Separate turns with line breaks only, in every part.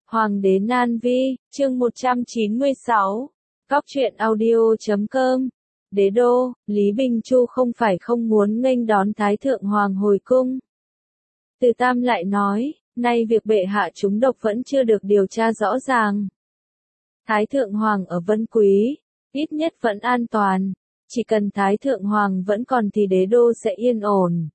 Hoàng đế Nan Vi, chương 196. Cóc truyện audio.com. Đế đô, Lý Bình Chu không phải không muốn nghênh đón Thái Thượng Hoàng hồi cung. Từ Tam lại nói, nay việc bệ hạ trúng độc vẫn chưa được điều tra rõ ràng. Thái Thượng Hoàng ở Vân Quý, ít nhất vẫn an toàn, chỉ cần Thái Thượng Hoàng vẫn còn thì đế đô sẽ yên ổn.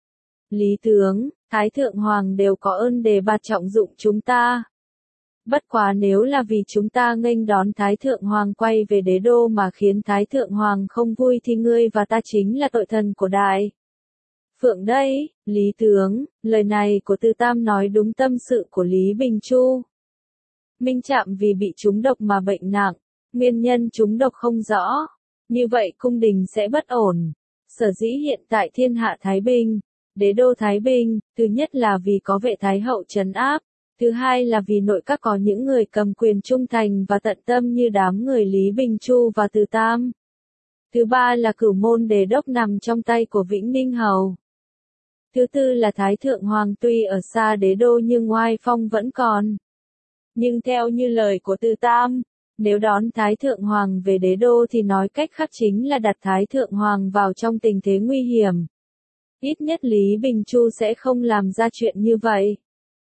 Lý tướng, Thái Thượng Hoàng đều có ơn đề bạt trọng dụng chúng ta. Bất quá nếu là vì chúng ta nghênh đón Thái Thượng Hoàng quay về đế đô mà khiến Thái Thượng Hoàng không vui thì ngươi và ta chính là tội thần của Đại Phượng đây. Lý tướng, lời này của Từ Tam nói đúng tâm sự của Lý Bình Chu. Minh Trạm vì bị trúng độc mà bệnh nặng, nguyên nhân trúng độc không rõ. Như vậy cung đình sẽ bất ổn. Sở dĩ hiện tại thiên hạ Thái Bình, đế đô Thái Bình, thứ nhất là vì có vệ Thái Hậu trấn áp. Thứ hai là vì nội các có những người cầm quyền trung thành và tận tâm như đám người Lý Bình Chu và Từ Tam. Thứ ba là Cửu Môn Đế đốc nằm trong tay của Vĩnh Ninh Hầu. Thứ tư là Thái Thượng Hoàng tuy ở xa đế đô nhưng oai phong vẫn còn. Nhưng theo như lời của Từ Tam, nếu đón Thái Thượng Hoàng về đế đô thì nói cách khác chính là đặt Thái Thượng Hoàng vào trong tình thế nguy hiểm. Ít nhất Lý Bình Chu sẽ không làm ra chuyện như vậy.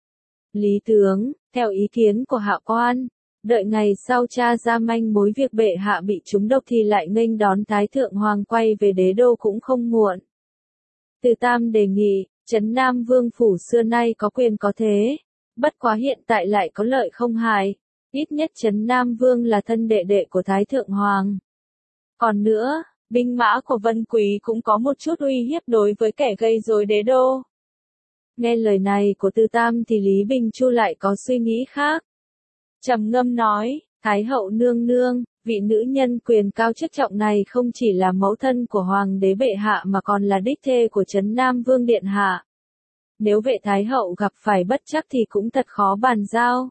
Lý tướng, theo ý kiến của hạ quan, đợi ngày sau tra ra manh mối việc bệ hạ bị trúng độc thì lại nghênh đón Thái Thượng Hoàng quay về đế đô cũng không muộn. Từ Tam đề nghị, Trấn Nam Vương Phủ xưa nay có quyền có thế, bất quá hiện tại lại có lợi không hại, ít nhất Trấn Nam Vương là thân đệ đệ của Thái Thượng Hoàng. Còn nữa, binh mã của Vân Quý cũng có một chút uy hiếp đối với kẻ gây rối đế đô. Nghe lời này của Từ Tam thì Lý Bình Chu lại có suy nghĩ khác. Trầm ngâm nói, Thái Hậu nương nương, vị nữ nhân quyền cao chức trọng này không chỉ là mẫu thân của Hoàng đế bệ hạ mà còn là đích thê của Trấn Nam Vương điện hạ. Nếu vệ Thái Hậu gặp phải bất trắc thì cũng thật khó bàn giao.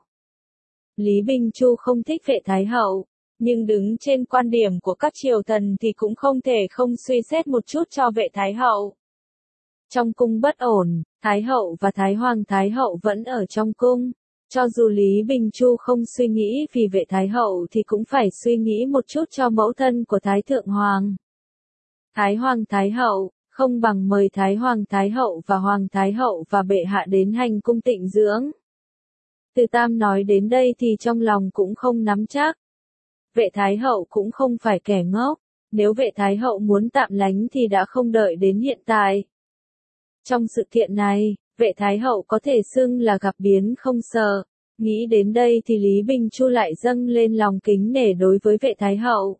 Lý Bình Chu không thích vệ Thái Hậu, nhưng đứng trên quan điểm của các triều thần thì cũng không thể không suy xét một chút cho vệ Thái Hậu. Trong cung bất ổn, Thái Hậu và Thái Hậu vẫn ở trong cung. Cho dù Lý Bình Chu không suy nghĩ vì vệ Thái Hậu thì cũng phải suy nghĩ một chút cho mẫu thân của Thái Thượng Hoàng. Thái Hậu, không bằng mời Thái Hậu và Hoàng Thái Hậu và bệ hạ đến hành cung tịnh dưỡng. Từ Tam nói đến đây thì trong lòng cũng không nắm chắc. Vệ Thái Hậu cũng không phải kẻ ngốc, nếu vệ Thái Hậu muốn tạm lánh thì đã không đợi đến hiện tại. Trong sự kiện này, vệ Thái Hậu có thể xưng là gặp biến không sợ. Nghĩ đến đây thì Lý Bình Chu lại dâng lên lòng kính nể đối với vệ Thái Hậu.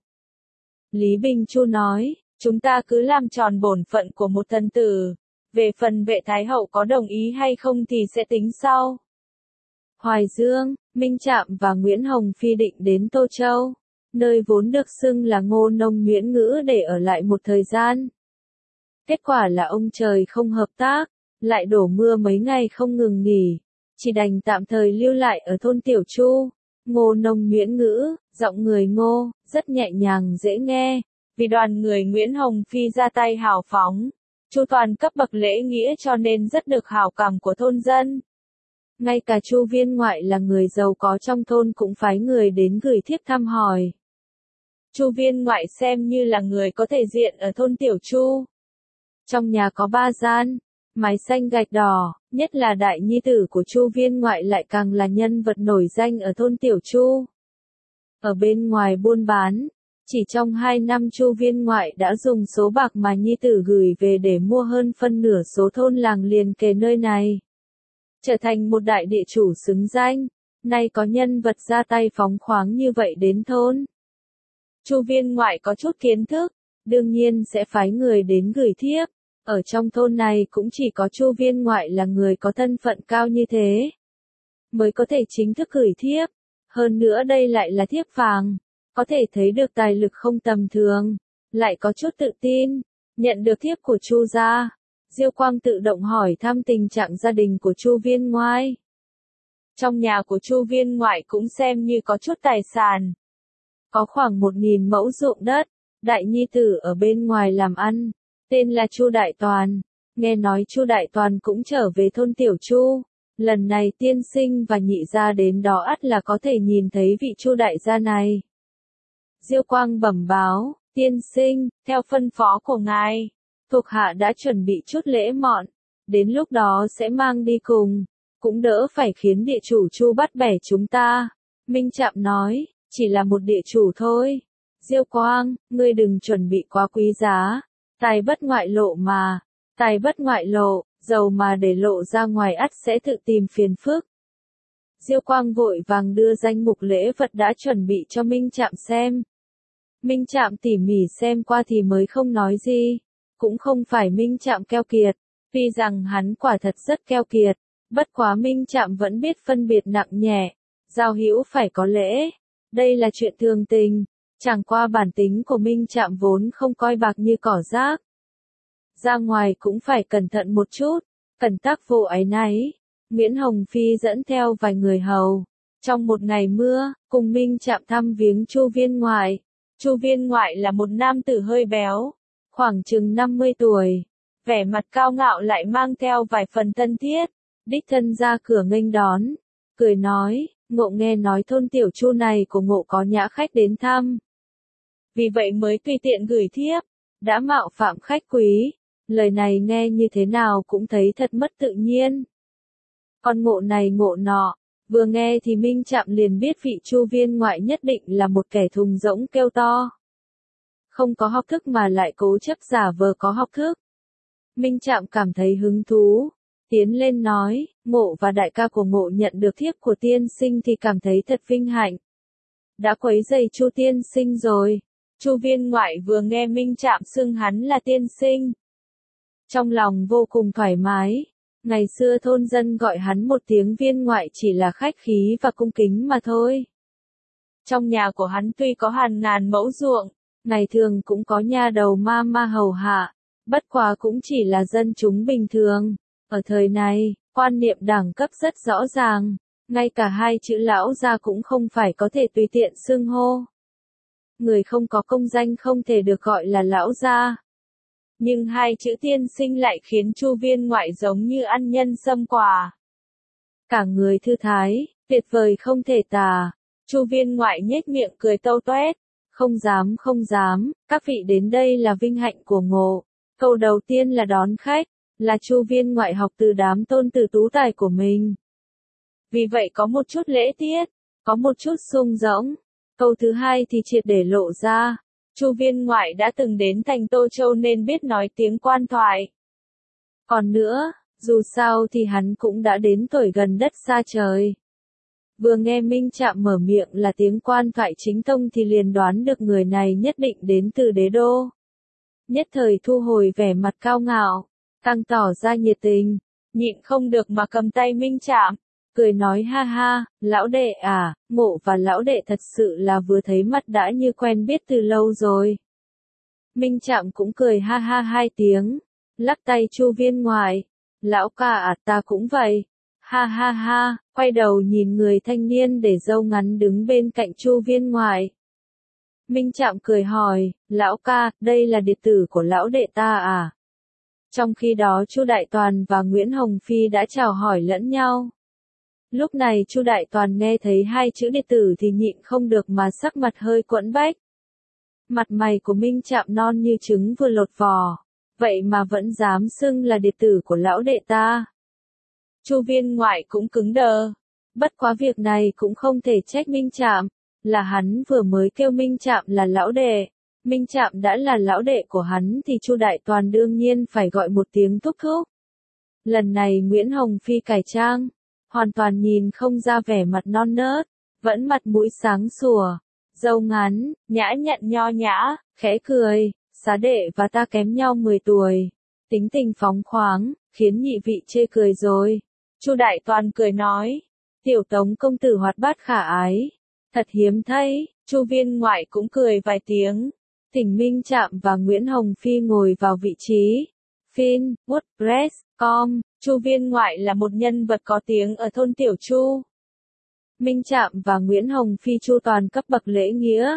Lý Bình Chu nói, chúng ta cứ làm tròn bổn phận của một thần tử. Về phần vệ Thái Hậu có đồng ý hay không thì sẽ tính sau. Hoài Dương, Minh Trạm và Nguyễn Hồng Phi định đến Tô Châu, nơi vốn được xưng là Ngô Nông Nguyễn Ngữ để ở lại một thời gian. Kết quả là ông trời không hợp tác, lại đổ mưa mấy ngày không ngừng nghỉ, chỉ đành tạm thời lưu lại ở thôn Tiểu Chu. Ngô Nông Nguyễn Ngữ, giọng người Ngô, rất nhẹ nhàng dễ nghe, vì đoàn người Nguyễn Hồng Phi ra tay hào phóng, chu toàn cấp bậc lễ nghĩa cho nên rất được hảo cảm của thôn dân. Ngay cả Chu Viên Ngoại là người giàu có trong thôn cũng phái người đến gửi thiếp thăm hỏi. Chu Viên Ngoại xem như là người có thể diện ở thôn Tiểu Chu. Trong nhà có 3 gian, mái xanh gạch đỏ, nhất là đại nhi tử của Chu Viên Ngoại lại càng là nhân vật nổi danh ở thôn Tiểu Chu. Ở bên ngoài buôn bán, chỉ trong 2 năm Chu Viên Ngoại đã dùng số bạc mà nhi tử gửi về để mua hơn phân nửa số thôn làng liền kề nơi này. Trở thành một đại địa chủ xứng danh, nay có nhân vật ra tay phóng khoáng như vậy đến thôn. Chu Viên Ngoại có chút kiến thức, đương nhiên sẽ phái người đến gửi thiếp. Ở trong thôn này cũng chỉ có Chu Viên Ngoại là người có thân phận cao như thế, mới có thể chính thức gửi thiếp. Hơn nữa đây lại là thiếp vàng, có thể thấy được tài lực không tầm thường, lại có chút tự tin. Nhận được thiếp của Chu gia, Diêu Quang tự động hỏi thăm tình trạng gia đình của Chu Viên Ngoại. Trong nhà của Chu Viên Ngoại cũng xem như có chút tài sản. Có khoảng 1.000 mẫu ruộng đất, đại nhi tử ở bên ngoài làm ăn, tên là Chu Đại Toàn. Nghe nói Chu Đại Toàn cũng trở về thôn Tiểu Chu, Lần này tiên sinh và nhị gia đến đó ắt là có thể nhìn thấy vị Chu đại gia này. Diêu Quang bẩm báo, tiên sinh, theo phân phó của ngài, thuộc hạ đã chuẩn bị chút lễ mọn, đến lúc đó sẽ mang đi cùng, cũng đỡ phải khiến địa chủ Chu bắt bẻ chúng ta. Minh Trạm nói, chỉ là một địa chủ thôi. Diêu Quang, ngươi đừng chuẩn bị quá quý giá, tài bất ngoại lộ mà, tài bất ngoại lộ, dầu mà để lộ ra ngoài ắt sẽ tự tìm phiền phức. Diêu Quang vội vàng đưa danh mục lễ vật đã chuẩn bị cho Minh Trạm xem. Minh Trạm tỉ mỉ xem qua thì mới không nói gì, cũng không phải Minh Trạm keo kiệt, tuy rằng hắn quả thật rất keo kiệt, bất quá Minh Trạm vẫn biết phân biệt nặng nhẹ, giao hữu phải có lễ, đây là chuyện thường tình, chẳng qua bản tính của Minh Trạm vốn không coi bạc như cỏ rác. Ra ngoài cũng phải cẩn thận một chút, cẩn tắc vô áy náy. Nguyễn Hồng Phi dẫn theo vài người hầu, trong một ngày mưa, cùng Minh Trạm thăm viếng Chu viên ngoại. Chu viên ngoại là một nam tử hơi béo, khoảng chừng 50 tuổi, vẻ mặt cao ngạo lại mang theo vài phần thân thiết, đích thân ra cửa nghênh đón, cười nói, Ngộ nghe nói thôn tiểu Chu này của Ngộ có nhã khách đến thăm. Vì vậy mới tùy tiện gửi thiếp, đã mạo phạm khách quý, lời này nghe như thế nào cũng thấy thật mất tự nhiên. Con Ngộ này Ngộ nọ, vừa nghe thì Minh Trạm liền biết vị Chu viên ngoại nhất định là một kẻ thùng rỗng kêu to. Không có học thức mà lại cố chấp giả vờ có học thức. Minh Trạm cảm thấy hứng thú, tiến lên nói, Ngộ và đại ca của Ngộ nhận được thiếp của tiên sinh thì cảm thấy thật vinh hạnh. Đã quấy rầy Chu tiên sinh rồi. Chu viên ngoại vừa nghe Minh Trạm xưng hắn là tiên sinh, trong lòng vô cùng thoải mái. Ngày xưa thôn dân gọi hắn một tiếng viên ngoại chỉ là khách khí và cung kính mà thôi. Trong nhà của hắn tuy có hàng ngàn mẫu ruộng, ngày thường cũng có nha đầu ma hầu hạ, bất quá cũng chỉ là dân chúng bình thường. Ở thời này, quan niệm đẳng cấp rất rõ ràng, ngay cả hai chữ lão gia cũng không phải có thể tùy tiện xưng hô. Người không có công danh không thể được gọi là lão gia. Nhưng hai chữ tiên sinh lại khiến Chu viên ngoại giống như ăn nhân sâm quả. Cả người thư thái, tuyệt vời không thể tả. Chu viên ngoại nhếch miệng cười tâu toét. Không dám, các vị đến đây là vinh hạnh của Ngộ. Câu đầu tiên là đón khách, là Chu viên ngoại học từ đám tôn tử tú tài của mình. Vì vậy có một chút lễ tiết, có một chút sung rỗng. Câu thứ hai thì triệt để lộ ra. Chu viên ngoại đã từng đến thành Tô Châu nên biết nói tiếng quan thoại. Còn nữa, dù sao thì hắn cũng đã đến tuổi gần đất xa trời. Vừa nghe Minh Trạm mở miệng là tiếng quan thoại chính tông thì liền đoán được người này nhất định đến từ đế đô. Nhất thời thu hồi vẻ mặt cao ngạo, càng tỏ ra nhiệt tình, nhịn không được mà cầm tay Minh Trạm, cười nói ha ha, lão đệ à, Ngộ và lão đệ thật sự là vừa thấy mặt đã như quen biết từ lâu rồi. Minh Trạm cũng cười ha ha hai tiếng, lắc tay Chu viên ngoại, lão ca à ta cũng vậy, ha ha ha, quay đầu nhìn người thanh niên để râu ngắn đứng bên cạnh Chu viên ngoại. Minh Trạm cười hỏi, lão ca, đây là đệ tử của lão đệ ta à? Trong khi đó Chu Đại Toàn và Nguyễn Hồng Phi đã chào hỏi lẫn nhau. Lúc này Chu Đại Toàn nghe thấy hai chữ đệ tử thì nhịn không được mà sắc mặt hơi quẫn bách. Mặt mày của Minh Trạm non như trứng vừa lột vỏ, vậy mà vẫn dám xưng là đệ tử của lão đệ ta. Chu viên ngoại cũng cứng đờ, bất quá việc này cũng không thể trách Minh Trạm, là hắn vừa mới kêu Minh Trạm là lão đệ. Minh Trạm đã là lão đệ của hắn thì Chu Đại Toàn đương nhiên phải gọi một tiếng thúc thúc. Lần này Nguyễn Hồng Phi cải trang, hoàn toàn nhìn không ra vẻ mặt non nớt, vẫn mặt mũi sáng sủa, râu ngắn, nhã nhặn nho nhã, khẽ cười, xá đệ và ta kém nhau 10 tuổi, tính tình phóng khoáng, khiến nhị vị chê cười rồi. Chu Đại Toàn cười nói, tiểu Tống công tử hoạt bát khả ái, thật hiếm thấy. Chu viên ngoại cũng cười vài tiếng, thỉnh Minh Trạm và Nguyễn Hồng Phi ngồi vào vị trí. Fin, WordPress.com, Chu viên ngoại là một nhân vật có tiếng ở thôn Tiểu Chu. Minh Trạm và Nguyễn Hồng Phi chu toàn cấp bậc lễ nghĩa,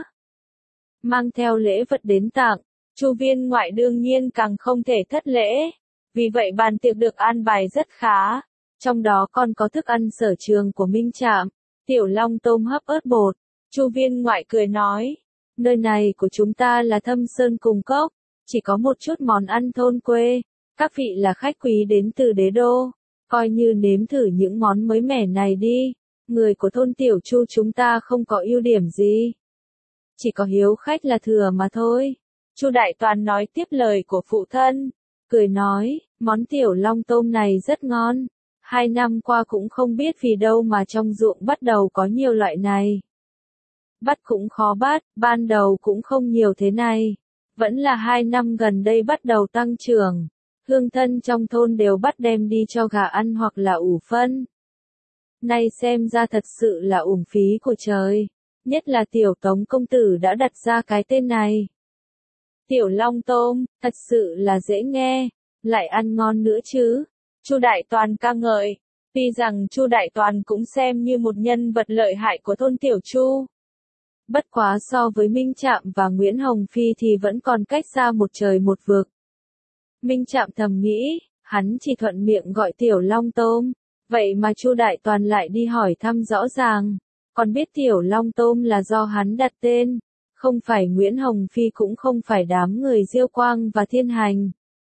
mang theo lễ vật đến tặng. Chu viên ngoại đương nhiên càng không thể thất lễ, vì vậy bàn tiệc được an bài rất khá. trong đó còn có thức ăn sở trường của Minh Trạm, tiểu long tôm hấp ớt bột. Chu viên ngoại cười nói, nơi này của chúng ta là Thâm Sơn cùng cốc, chỉ có một chút món ăn thôn quê, các vị là khách quý đến từ đế đô, coi như nếm thử những món mới mẻ này đi, người của thôn Tiểu Chu chúng ta không có ưu điểm gì. Chỉ có hiếu khách là thừa mà thôi. Chu Đại Toàn nói tiếp lời của phụ thân, cười nói, món tiểu long tôm này rất ngon. 2 năm qua cũng không biết vì đâu mà trong ruộng bắt đầu có nhiều loại này. Bắt cũng khó bắt, ban đầu cũng không nhiều thế này. Vẫn là 2 năm gần đây bắt đầu tăng trưởng. Hương thân trong thôn đều bắt đem đi cho gà ăn hoặc là ủ phân. Nay xem ra thật sự là uổng phí của trời. Nhất là tiểu Tống công tử đã đặt ra cái tên này. Tiểu long tôm, thật sự là dễ nghe, lại ăn ngon nữa chứ. Chu Đại Toàn ca ngợi, tuy rằng Chu Đại Toàn cũng xem như một nhân vật lợi hại của thôn Tiểu Chu. Bất quá so với Minh Trạm và Nguyễn Hồng Phi thì vẫn còn cách xa một trời một vực. Minh Trạm thầm nghĩ, hắn chỉ thuận miệng gọi tiểu long tôm, vậy mà Chu Đại Toàn lại đi hỏi thăm rõ ràng, còn biết tiểu long tôm là do hắn đặt tên, không phải Nguyễn Hồng Phi cũng không phải đám người Diêu Quang và Thiên Hành.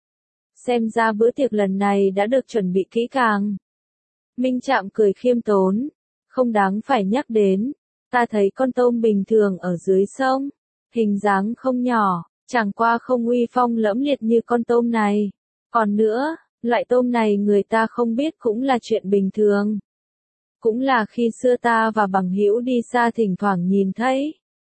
Xem ra bữa tiệc lần này đã được chuẩn bị kỹ càng. Minh Trạm cười khiêm tốn, không đáng phải nhắc đến, ta thấy con tôm bình thường ở dưới sông, hình dáng không nhỏ, chẳng qua không uy phong lẫm liệt như con tôm này. Còn nữa, loại tôm này người ta không biết cũng là chuyện bình thường. Cũng là khi xưa ta và bằng hữu đi xa thỉnh thoảng nhìn thấy.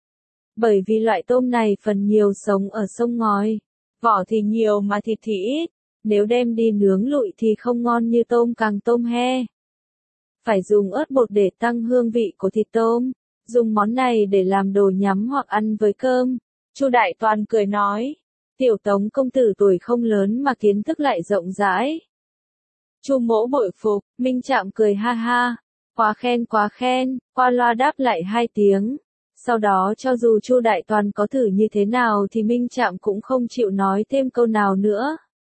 Bởi vì loại tôm này phần nhiều sống ở sông ngòi, vỏ thì nhiều mà thịt thì ít, nếu đem đi nướng lụi thì không ngon như tôm càng tôm he. Phải dùng ớt bột để tăng hương vị của thịt tôm, dùng món này để làm đồ nhắm hoặc ăn với cơm. Chu Đại Toàn cười nói, tiểu Tống công tử tuổi không lớn mà kiến thức lại rộng rãi. Chu mỗ bội phục, Minh Trạm cười ha ha, quá khen, qua loa đáp lại 2 tiếng. Sau đó cho dù Chu Đại Toàn có thử như thế nào thì Minh Trạm cũng không chịu nói thêm câu nào nữa.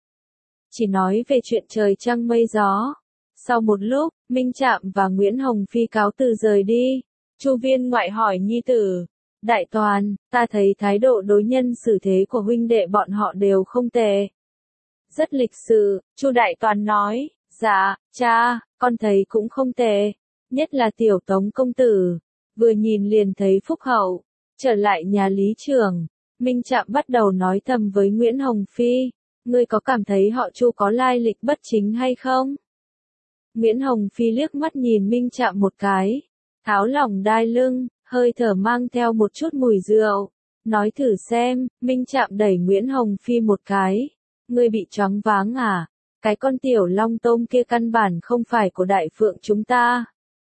Chỉ nói về chuyện trời trăng mây gió. Sau một lúc, Minh Trạm và Nguyễn Hồng Phi cáo từ rời đi. Chu viên ngoại hỏi nhi tử, Đại Toàn, ta thấy thái độ đối nhân xử thế của huynh đệ bọn họ đều không tệ. Rất lịch sự, Chu Đại Toàn nói, dạ, cha, con thấy cũng không tệ, nhất là tiểu Tống công tử, vừa nhìn liền thấy phúc hậu. Trở lại nhà lý trưởng, Minh Trạm bắt đầu nói thầm với Nguyễn Hồng Phi, ngươi có cảm thấy họ Chu có lai lịch bất chính hay không? Nguyễn Hồng Phi liếc mắt nhìn Minh Trạm một cái, tháo lỏng đai lưng, hơi thở mang theo một chút mùi rượu, nói thử xem. Minh Trạm đẩy Nguyễn Hồng Phi một cái, ngươi bị choáng váng à, cái con tiểu long tôm kia căn bản không phải của Đại Phượng chúng ta.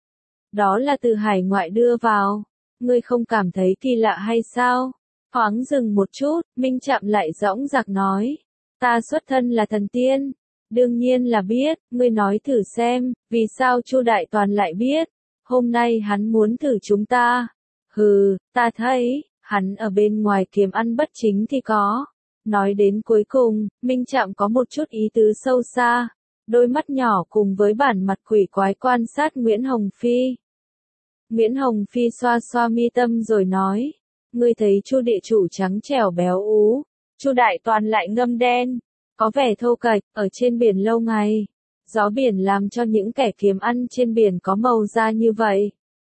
Đó là từ hải ngoại đưa vào, ngươi không cảm thấy kỳ lạ hay sao? Thoáng dừng một chút, Minh Trạm lại dõng dạc nói, ta xuất thân là thần tiên, đương nhiên là biết, ngươi nói thử xem, vì sao Chu Đại Toàn lại biết, hôm nay hắn muốn thử chúng ta. Hừ, ta thấy, hắn ở bên ngoài kiếm ăn bất chính thì có. Nói đến cuối cùng, Minh Trạm có một chút ý tứ sâu xa, đôi mắt nhỏ cùng với bản mặt quỷ quái quan sát Nguyễn Hồng Phi. Nguyễn Hồng Phi xoa xoa mi tâm rồi nói, ngươi thấy Chu địa chủ trắng trẻo béo ú, Chu Đại Toàn lại ngâm đen, có vẻ thô kệch, ở trên biển lâu ngày. Gió biển làm cho những kẻ kiếm ăn trên biển có màu da như vậy.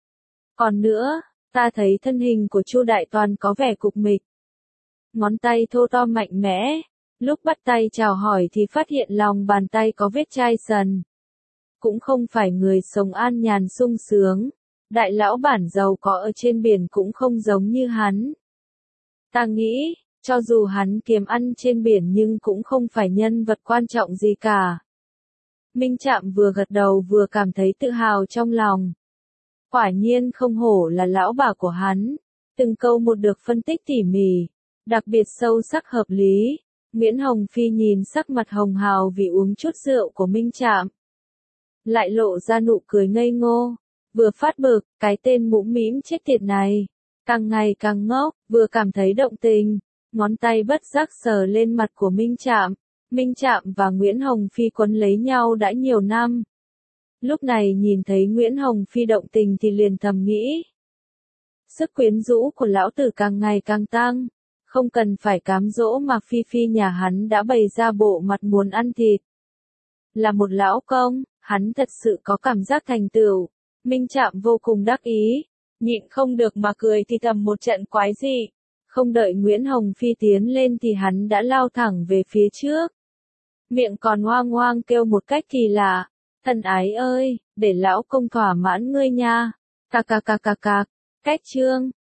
Còn nữa, ta thấy thân hình của Chu Đại Toàn có vẻ cục mịch. Ngón tay thô to mạnh mẽ, lúc bắt tay chào hỏi thì phát hiện lòng bàn tay có vết chai sần. Cũng không phải người sống an nhàn sung sướng, đại lão bản giàu có ở trên biển cũng không giống như hắn. Ta nghĩ, cho dù hắn kiếm ăn trên biển nhưng cũng không phải nhân vật quan trọng gì cả. Minh Trạm vừa gật đầu vừa cảm thấy tự hào trong lòng. Quả nhiên không hổ là lão bà của hắn, từng câu một được phân tích tỉ mỉ, đặc biệt sâu sắc hợp lý. Nguyễn Hồng Phi nhìn sắc mặt hồng hào vì uống chút rượu của Minh Trạm, lại lộ ra nụ cười ngây ngô, vừa phát bực, cái tên mũm mĩm chết tiệt này, càng ngày càng ngốc, vừa cảm thấy động tình, ngón tay bất giác sờ lên mặt của Minh Trạm. Minh Trạm và Nguyễn Hồng Phi quấn lấy nhau đã nhiều năm. Lúc này nhìn thấy Nguyễn Hồng Phi động tình thì liền thầm nghĩ. Sức quyến rũ của lão tử càng ngày càng tăng. Không cần phải cám dỗ mà Phi Phi nhà hắn đã bày ra bộ mặt muốn ăn thịt. Là một lão công, hắn thật sự có cảm giác thành tựu. Minh Trạm vô cùng đắc ý, nhịn không được mà cười thì thầm một trận quái dị. Không đợi Nguyễn Hồng Phi tiến lên thì hắn đã lao thẳng về phía trước. Miệng còn hoang hoang kêu một cách kỳ lạ. Thân ái ơi, để lão công thỏa mãn ngươi nha. Cạc cạc cạc cạc cạc. Cách chương